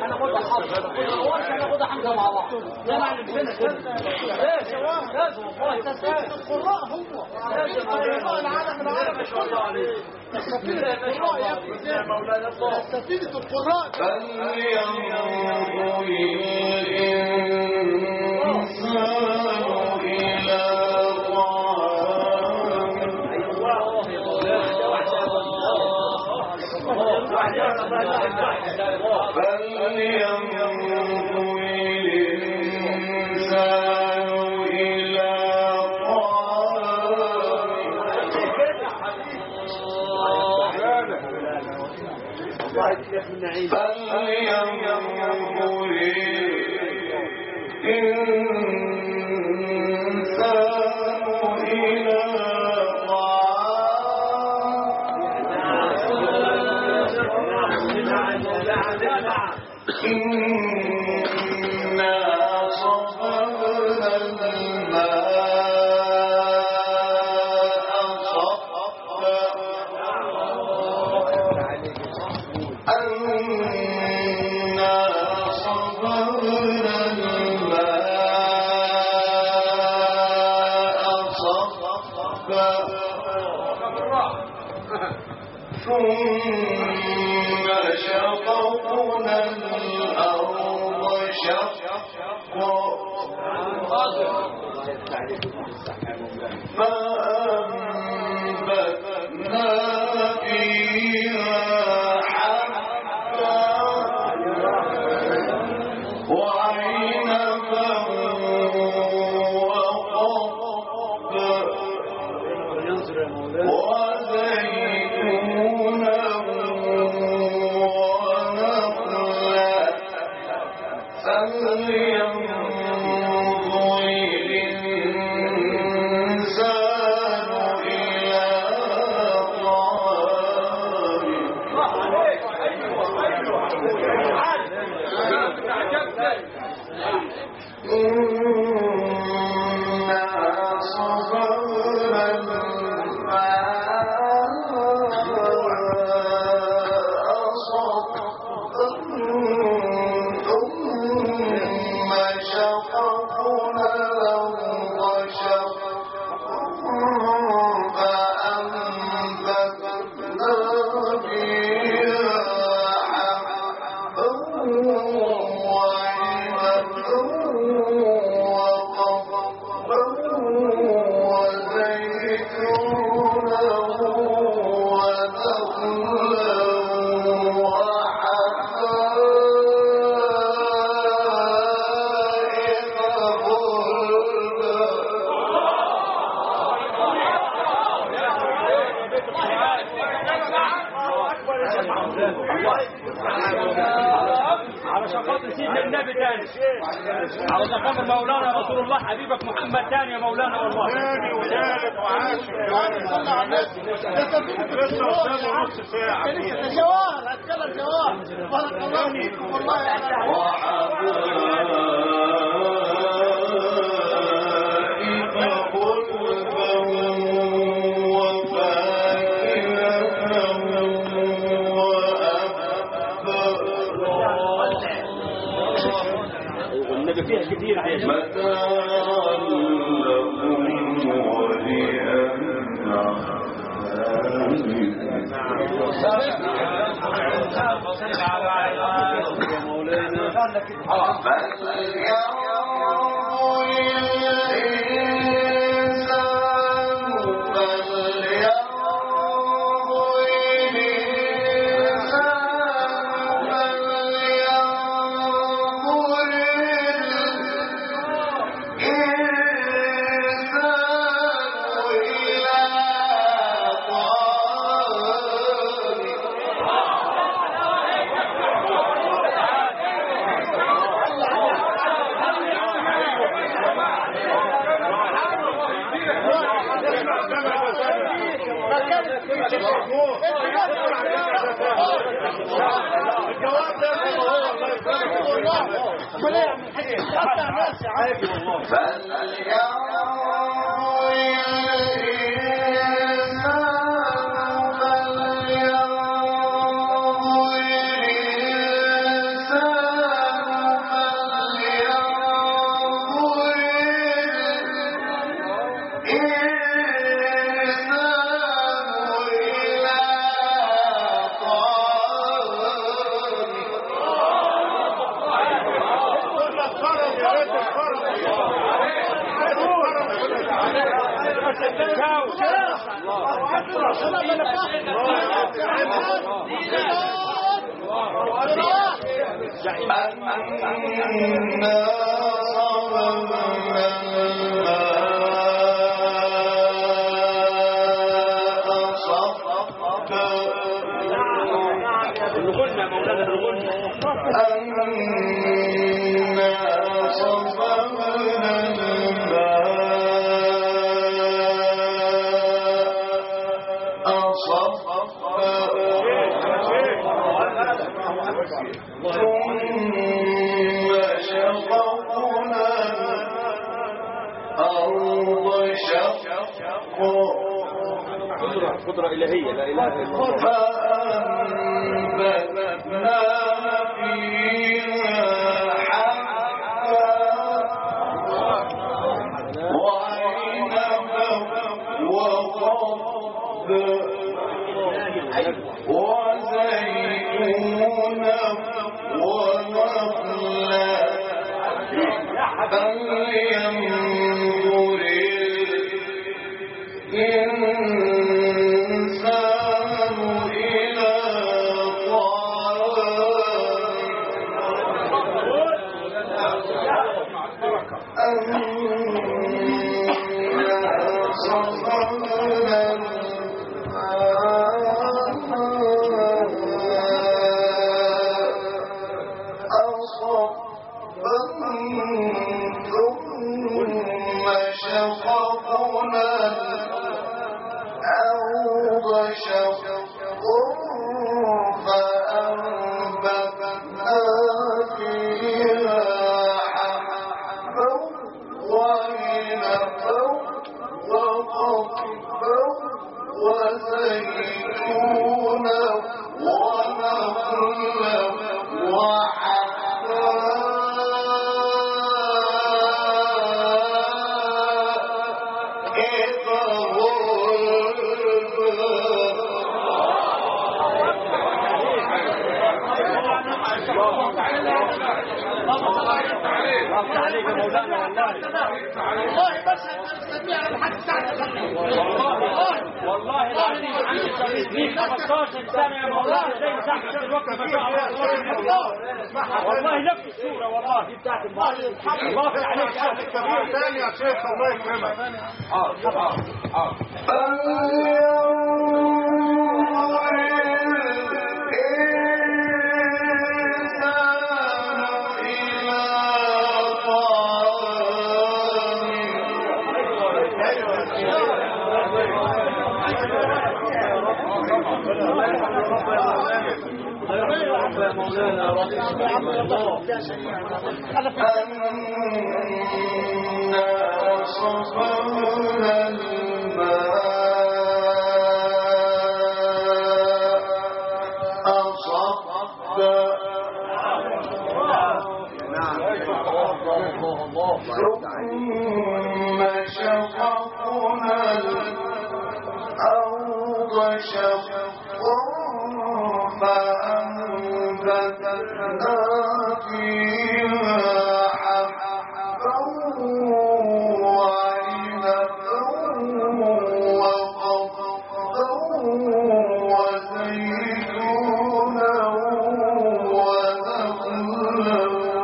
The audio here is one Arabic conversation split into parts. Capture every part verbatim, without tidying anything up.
هناخدها حمزه هناخدها حمزه مع بعض يا معلم فين لازم لازم والله القراء هم لازم العالم العالم ما شاء الله عليك القراء يا ابني يا مولانا الله سفينه القراء فلينظر الإنسان إلى علشان خاطر سيدنا النبي تاني علشان خاطر مولانا رسول الله حبيبك محمد تاني يا مولانا والله تاني وثالث وعاشر صلى على النبي لسه قدامه نص ساعة جوار هتكلم جوار بارك الله فيكم والله يا النبي فيها كثير عيش الجواب ده والله يعمل حاجه حتى ناس عادي والله فلينظر الإنسان قدرة إلهية لا إله إلا الله. فأنبتنا فيها حبا وعنبا وقضبا وزيتونا ونخلا فلينظر الإنسان إلى طعامه أنا صفرنا ثم شققنا الأرض شقا فأنبتنا فيها حبا وعنبا وقضبا وزيتونا ونخلا والله بس هتستطيع الحد بتاعك والله العظيم عندي صديق خمستاشر سنة يا مولانا زي تحت الوقت ما شاء الله والله نفس الصورة والله دي بتاعت المعلم الله عليك أهل الكبير ثاني يا شيخ الله يكرمك. حاضر حاضر أنا صفرنا الماء صفا ثم شققنا الأرض شقا فأنبتنا فيها حبا وعنبا وقضبا وزيتونا ونخلا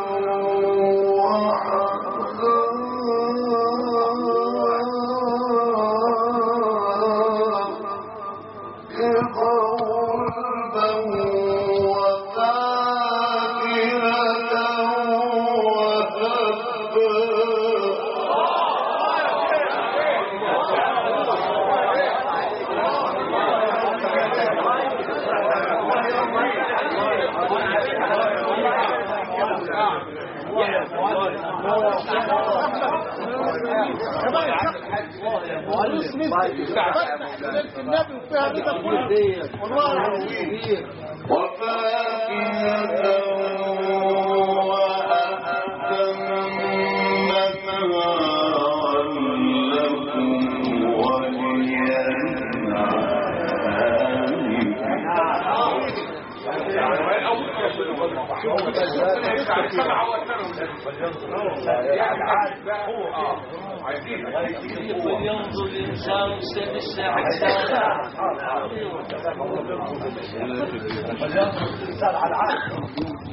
وفاكهة وأبا متاعا لكم وللأنعام فلينظر الإنسان سن الساعة فلينظر الإنسان على العالم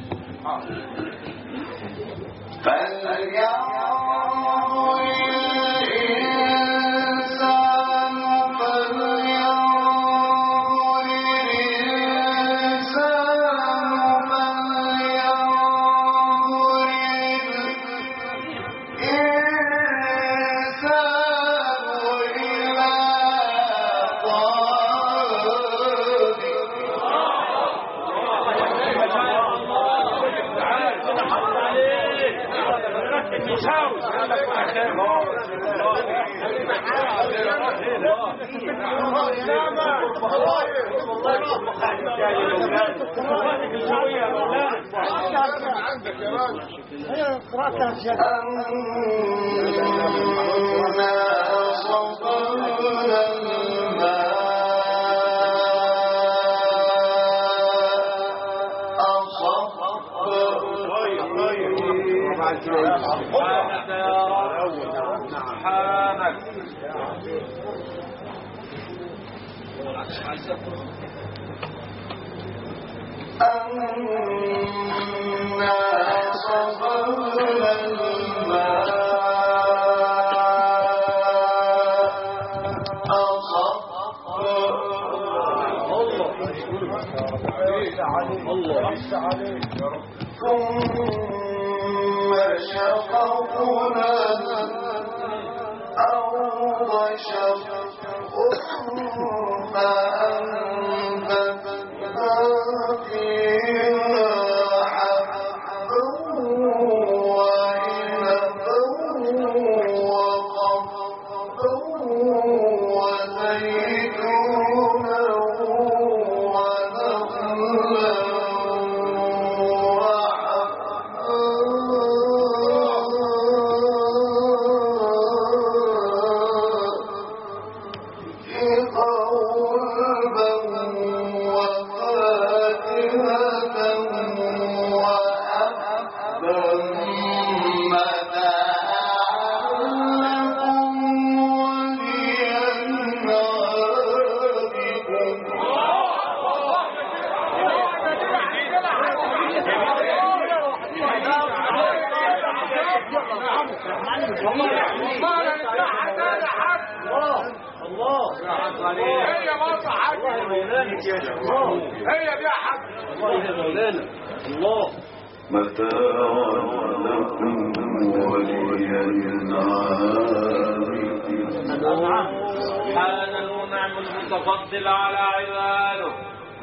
المتفضل على عباده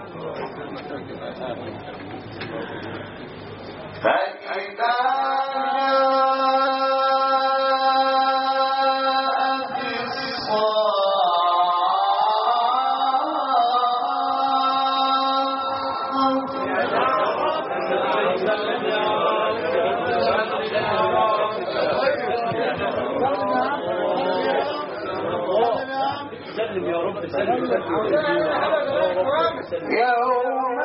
فإذا يوم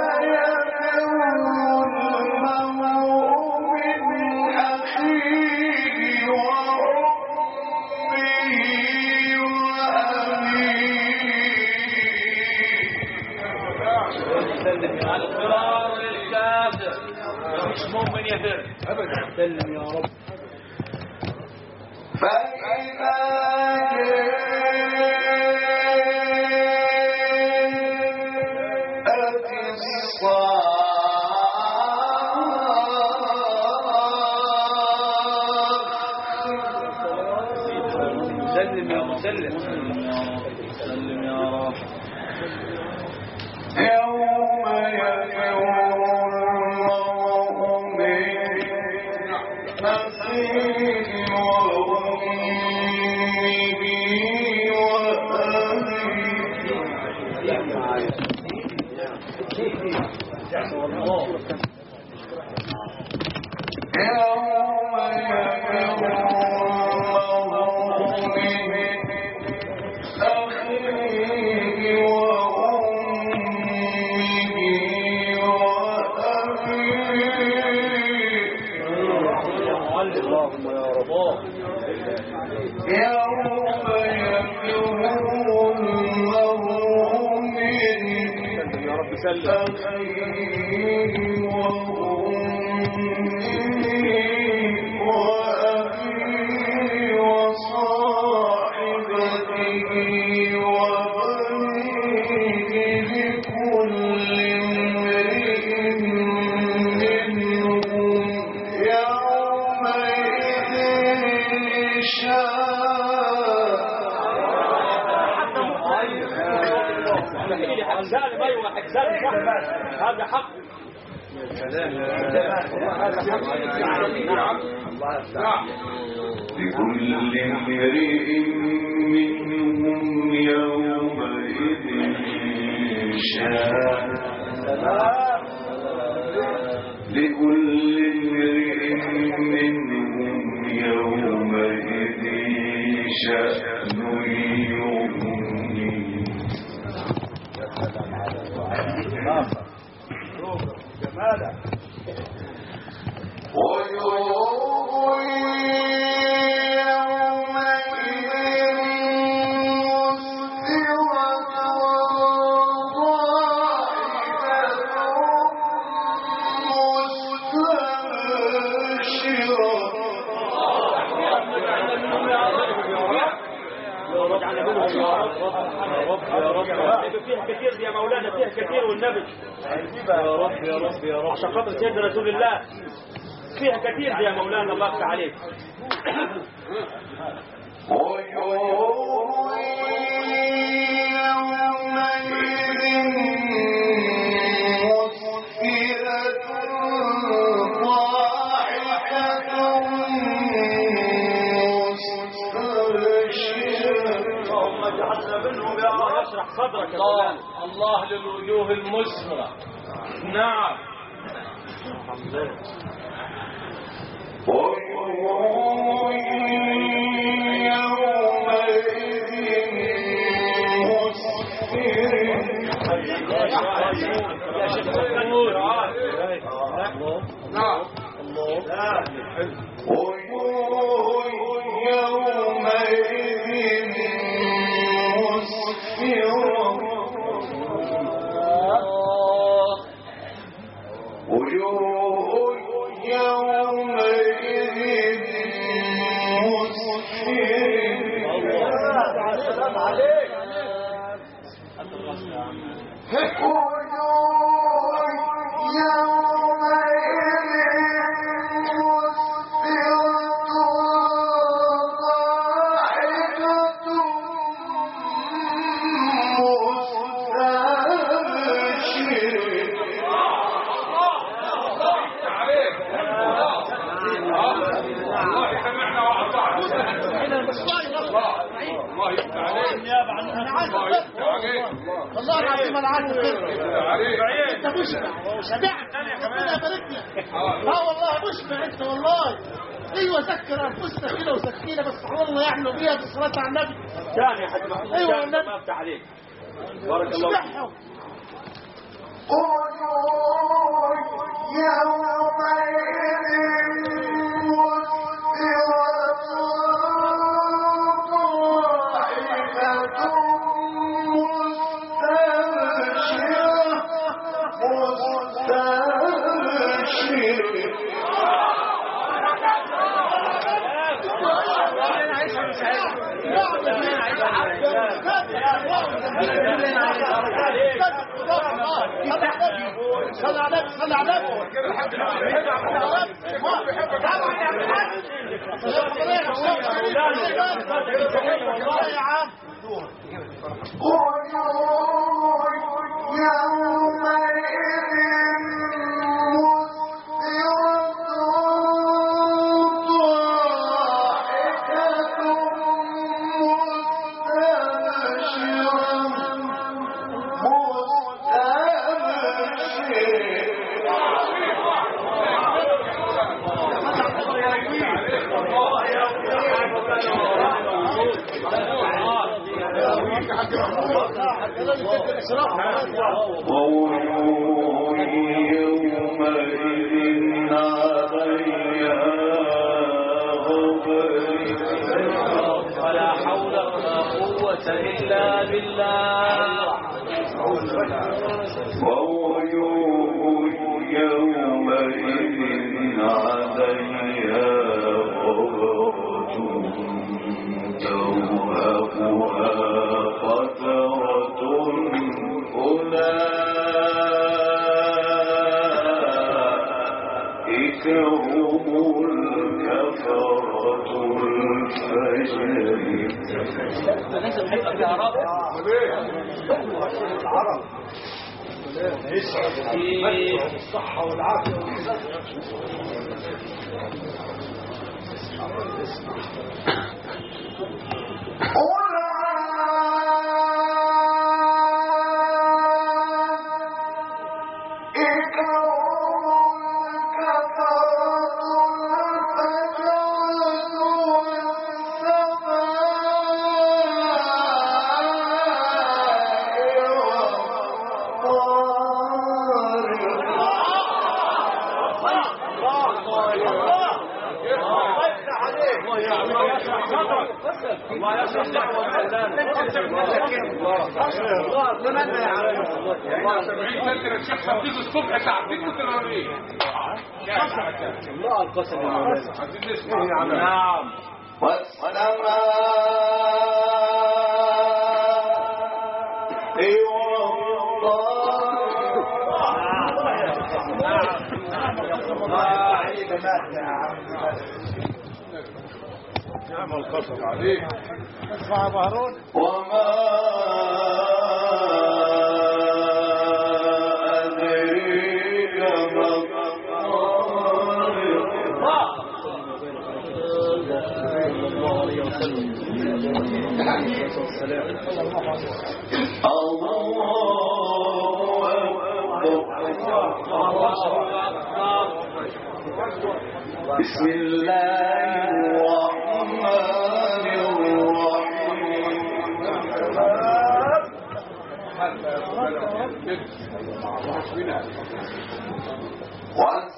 القرار للكافر مش مؤمن يفر ابدا سلم يا رب. فإذا سلم يا مسلم سلم يا رب. يوم يفر المرء من أخيه وأمه وأبيه هذا حق. لكل امرئ منهم يومئذ شأن لكل امرئ منهم يومئذ شأن يغنيه. ويوم يومئذ مسفرة فيها كثير يا مولانا، فيها كثير والنبي. يا رب يا رب يا رب عشان خاطر سيدنا رسول الله، فيها كثير يا مولانا. الله يفتح عليك. اشرح صدرك. الله الله للوجوه المسمرة. نعم. والله العظيم انا عارف انت مشبع شبعت ربنا يبارك لك. اه والله مشبع انت والله. ايوه سكر انفسنا كده وسكينه بس والله يعملوا بيها بالصلاه على النبي. ثاني يا حاج محمود. ايوه النبي. الله يفتح عليك. بارك الله فيك. صلى عليك صلى عليك ووجوه يومئذ عليها غبرة إلا بالله ووجوه يومئذ عليها غبرة ترهقها قترة أولئك هم الكفرة الفجر. ليس بحب العرب العرب الصحة والعافية الله يشرح دعوة الله اتمنى يا عم الله سبعين سنة الشيخ صديق الصبح ساعتين وتنوريه الله القسم يا مولانا نعم والسماء نعم القصر عليك اسمع بهرون وما أدريك ما بسم الله الرحمن الرحيم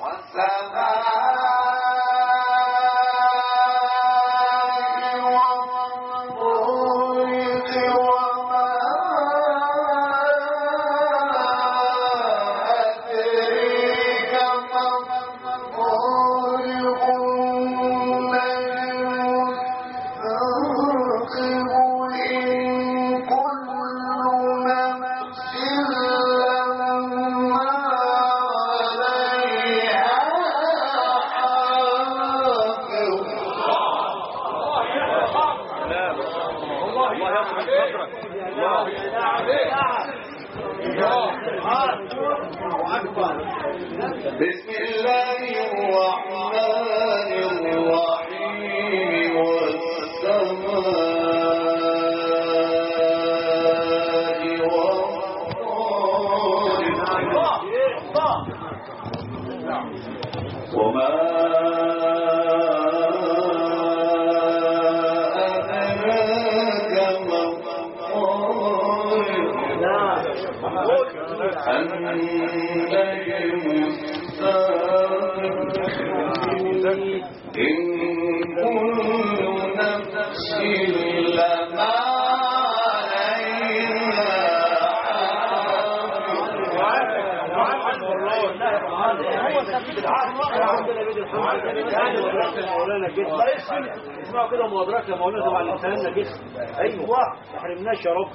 بسم الله الرحمن الرحيم والسماء والطارق وما أدراك ما الطارق النجم إن كل نفس لما عليها اسمعوا كده مبادرات يا مولانا طبعا لساننا جسم ايوه ما حرمناش يا رب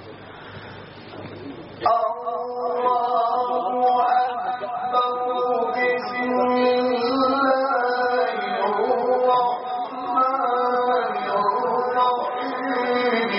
الله أكبر بسم الله الرحمن الرحيم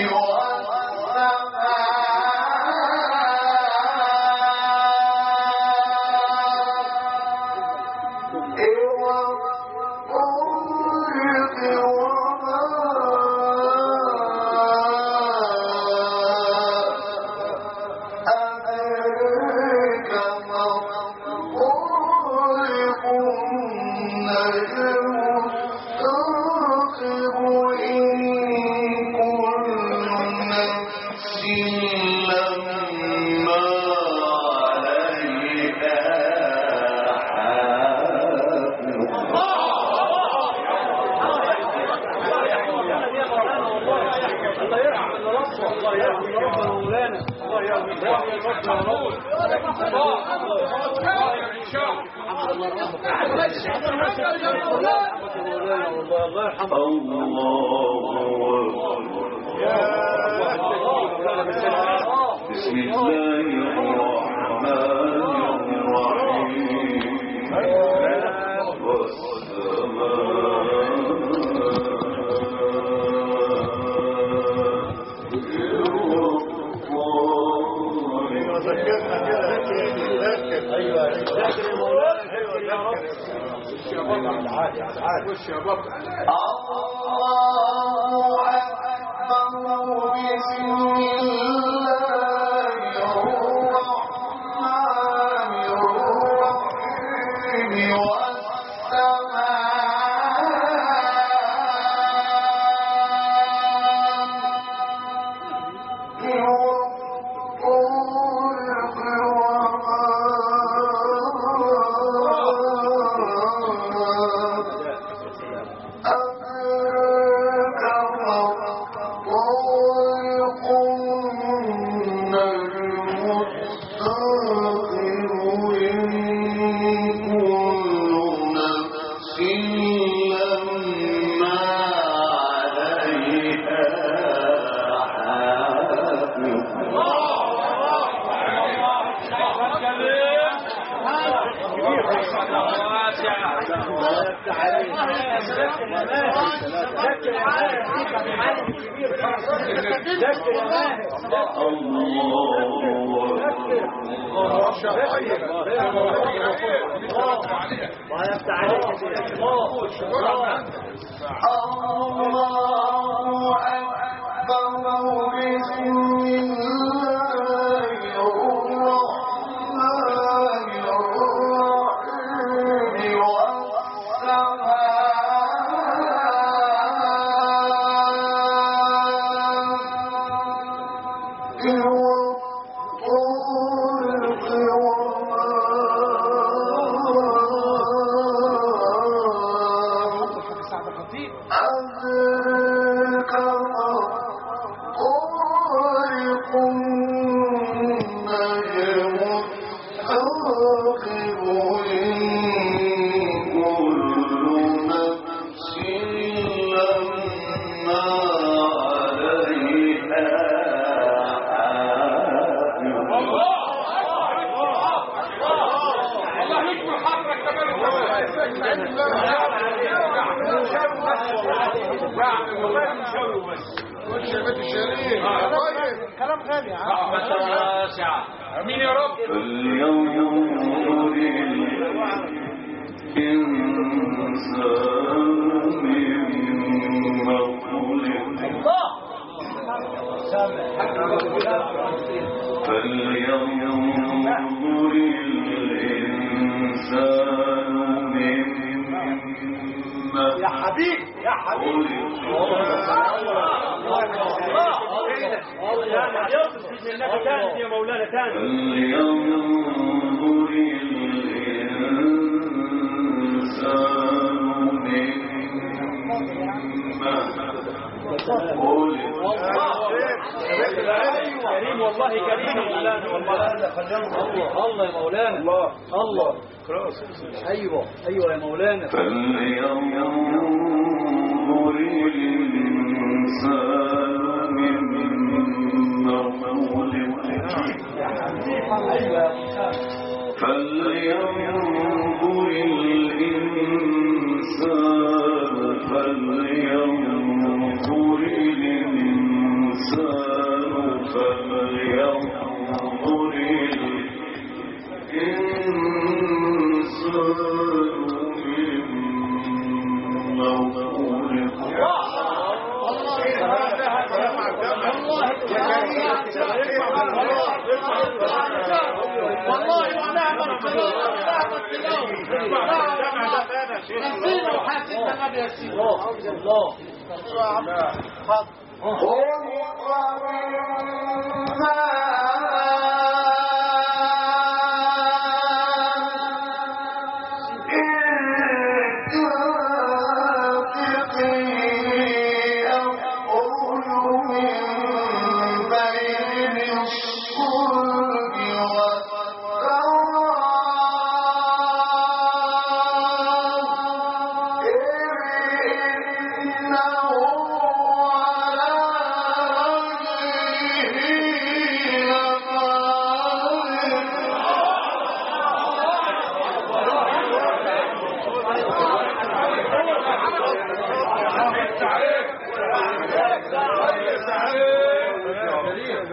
والسماء رب مولانا الله يا رب يا رب بسم الله الرحمن الرحيم بين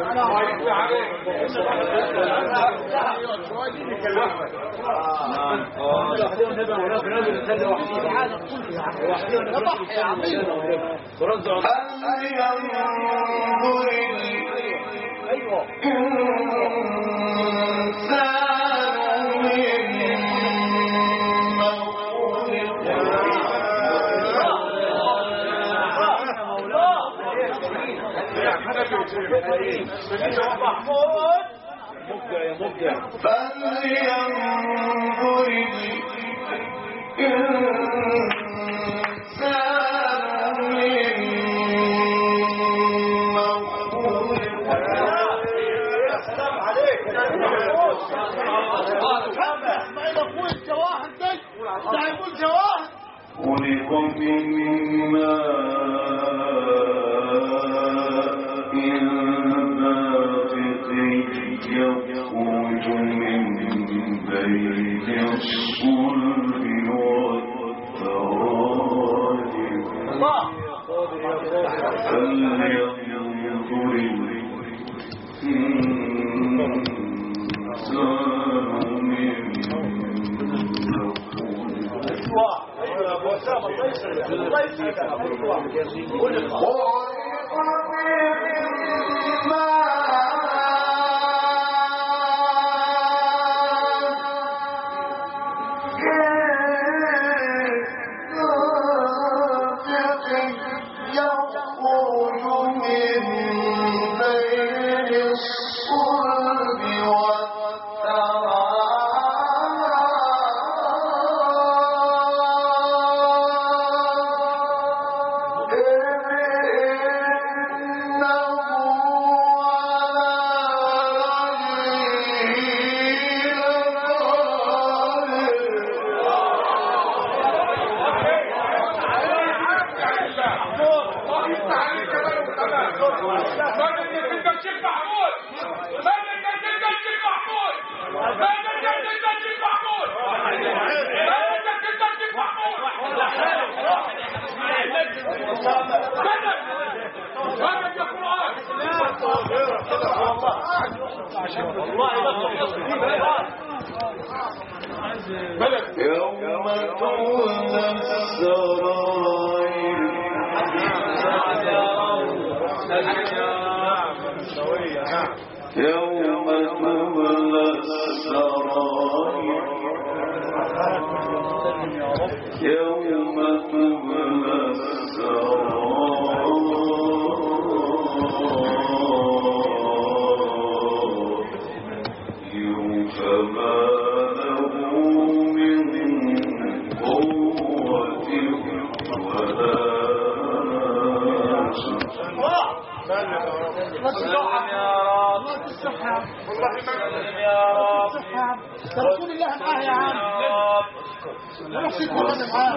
محمود مبدع يا مبدع. فلينظر الإنسان مما السلام عليك. اسماعيل اخوي الجواهر ده ده هيقول جواهر. خلق من ماء دافق يخرج من بين الصلب والترائب فلينظر الإنسان يوم تولى السرائر يوم تولى السرائر يوم تولى السرائر فما له من قوة ولا رسول الله معاه يا عم. نفسك ولا معاه.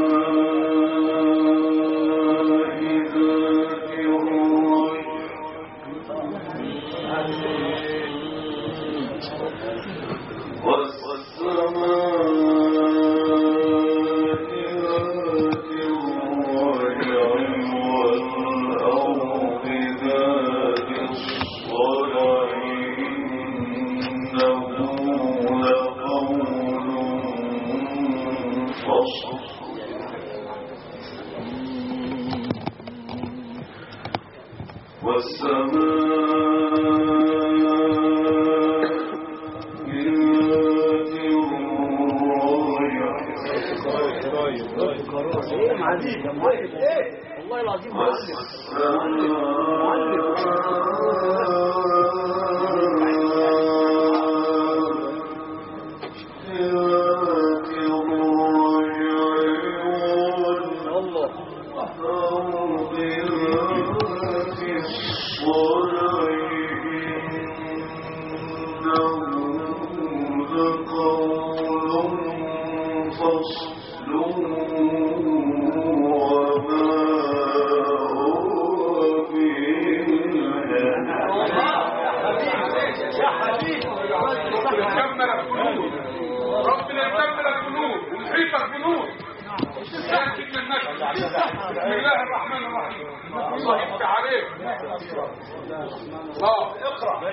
والله العظيم النبي. بسم الله الرحمن الرحيم. الله يفتح عليك. اه اقرا.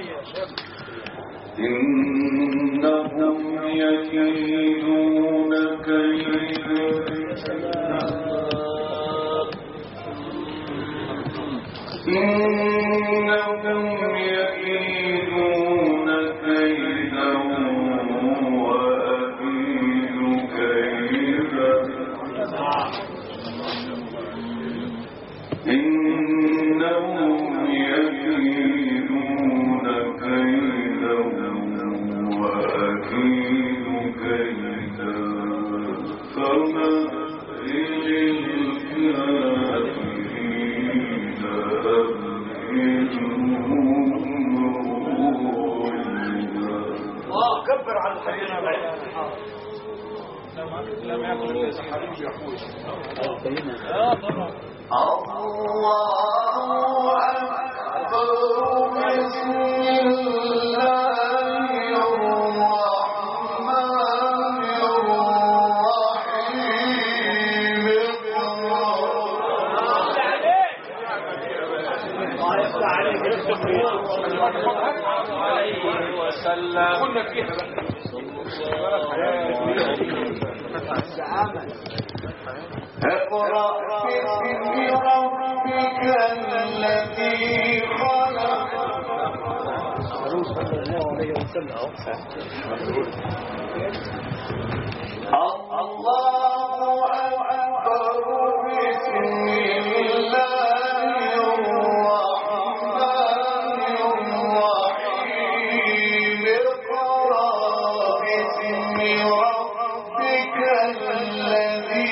إنهم يكيدون كيدا إنهم يكيدون كيدا وأكيد كيدا إنهم يكيدون كيدا وأكيد كيدا فمهل الكافرين أمهلهم رويدا. الله كبر على الحبيب لم يكن ليس حبيب يقول الله أكبر بسم الله الرحمن الرحيم الله يفتح عليك عليه وسلم. كنا فيها اقرأ باسم ربك الذي خلق صلى الله عليه وسلم. الله أكبر بسم الله الرحمن الرحيم اقرأ باسم ربك الذي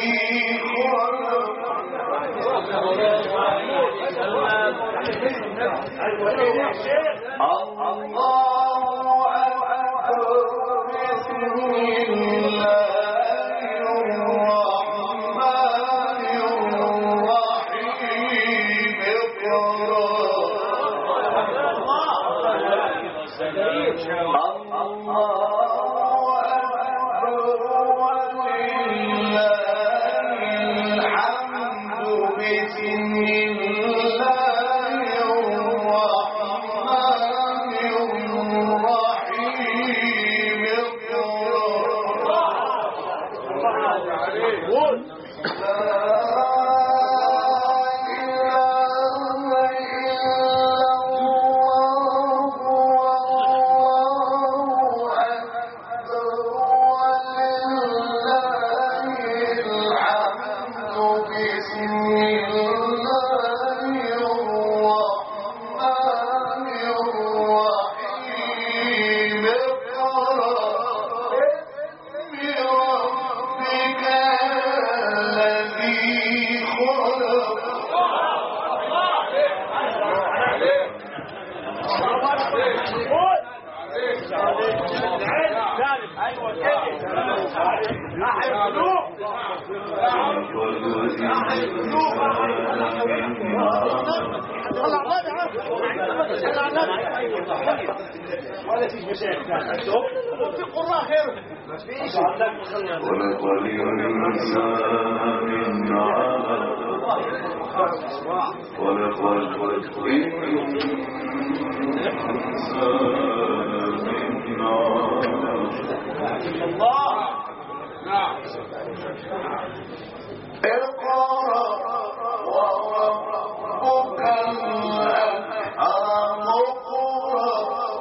ولا فيش مشاكل في قراء خير ما فيش ولقد الإنسان من علق ولقد الإنسان من علق الله. نعم. اقرأ وربك الأكرم اقرأ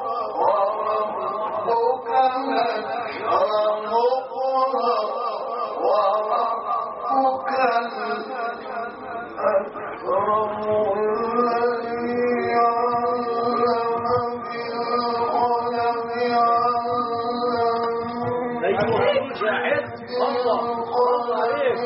وربك الأكرم اقرأ وربك الأكرم الذي علم بالقلم علم شاهد الله الله عليك.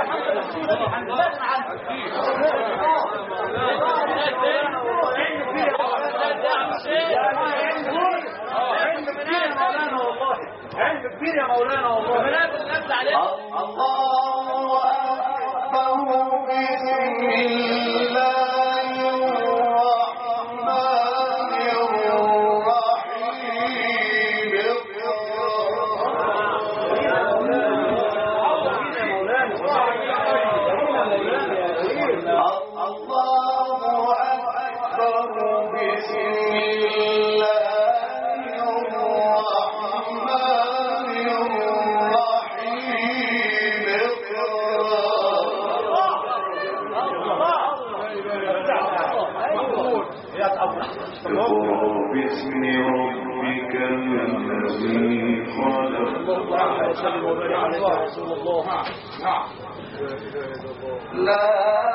علم كبير يا مولانا والله. بنات الناس عليك. الله أكبر بسم الله الرحمن الرحيم. الله أكبر بسم الله الرحمن الرحيم. اقرأ باسم ربك الذي خلق. لا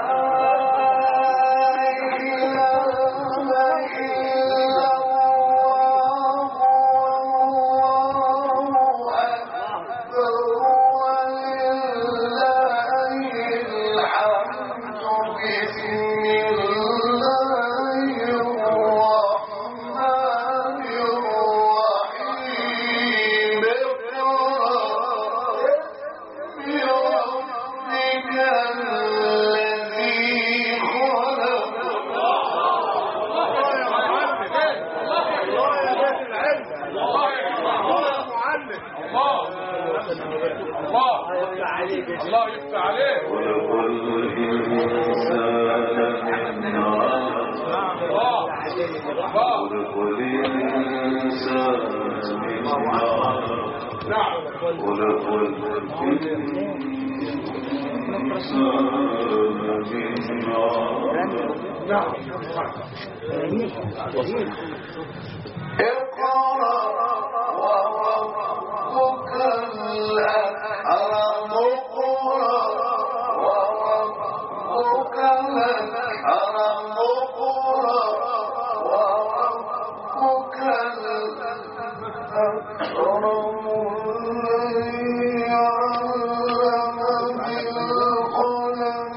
الله يفتح عليك. خلق الإنسان من نار. خلق الإنسان من نار. خلق الإنسان من نار. اقرأ وربك الأكرم. اقرأ وربك الأكرم. اقرأ وربك الأكرم. الذي علم بالقلم.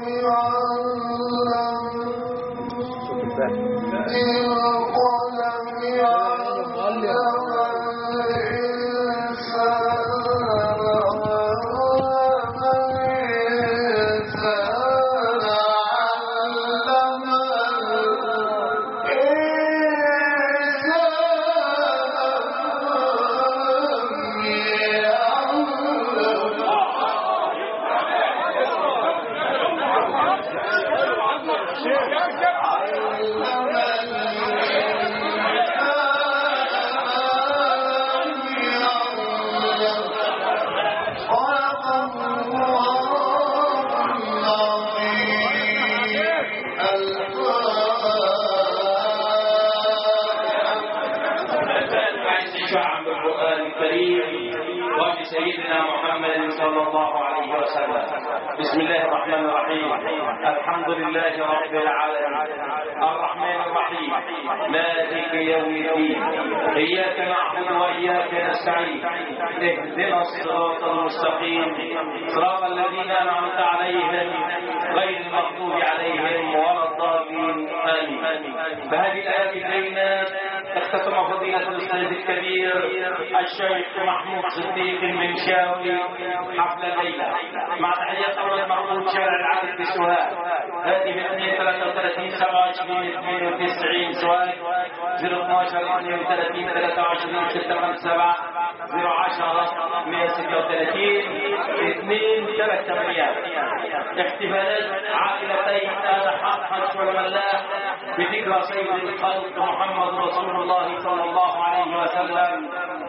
سيدنا محمد صلى الله عليه وسلم. بسم الله الرحمن الرحيم. الحمد لله رب العالمين الرحمن الرحيم مالك يوم الدين. إياك نعبد وإياك نستعين. اهدنا الصراط المستقيم صراط الذين أنعمت عليهم غير المغضوب عليهم ولا الضالين آمين. بهذه الآيات الكريمات اختتم فضيلة الأستاذ الكبير الشيخ محمود صديق المنشاوي حفل الليلة مع تحيات أولاد مربوط شارع العادل بسوهاج. هذه اثنين ثلاثة وثلاثين سبعة وعشرين اثنين وتسعين سوهاج. صفر اثناشر اثنين وثلاثين ثلاثة وعشرين ستة خمسة سبعة. صفر عشرة مئة وستة وثلاثين اثنين ثلاثة ثمانية. احتفالات عائلتي آل حق والملاح بذكرى سيد الخلق محمد رسول الله صلى الله عليه وسلم.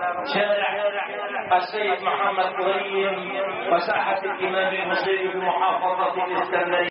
شارع السيد محمد كريم وساحة الإمام المصري بمحافظة الإسكندرية.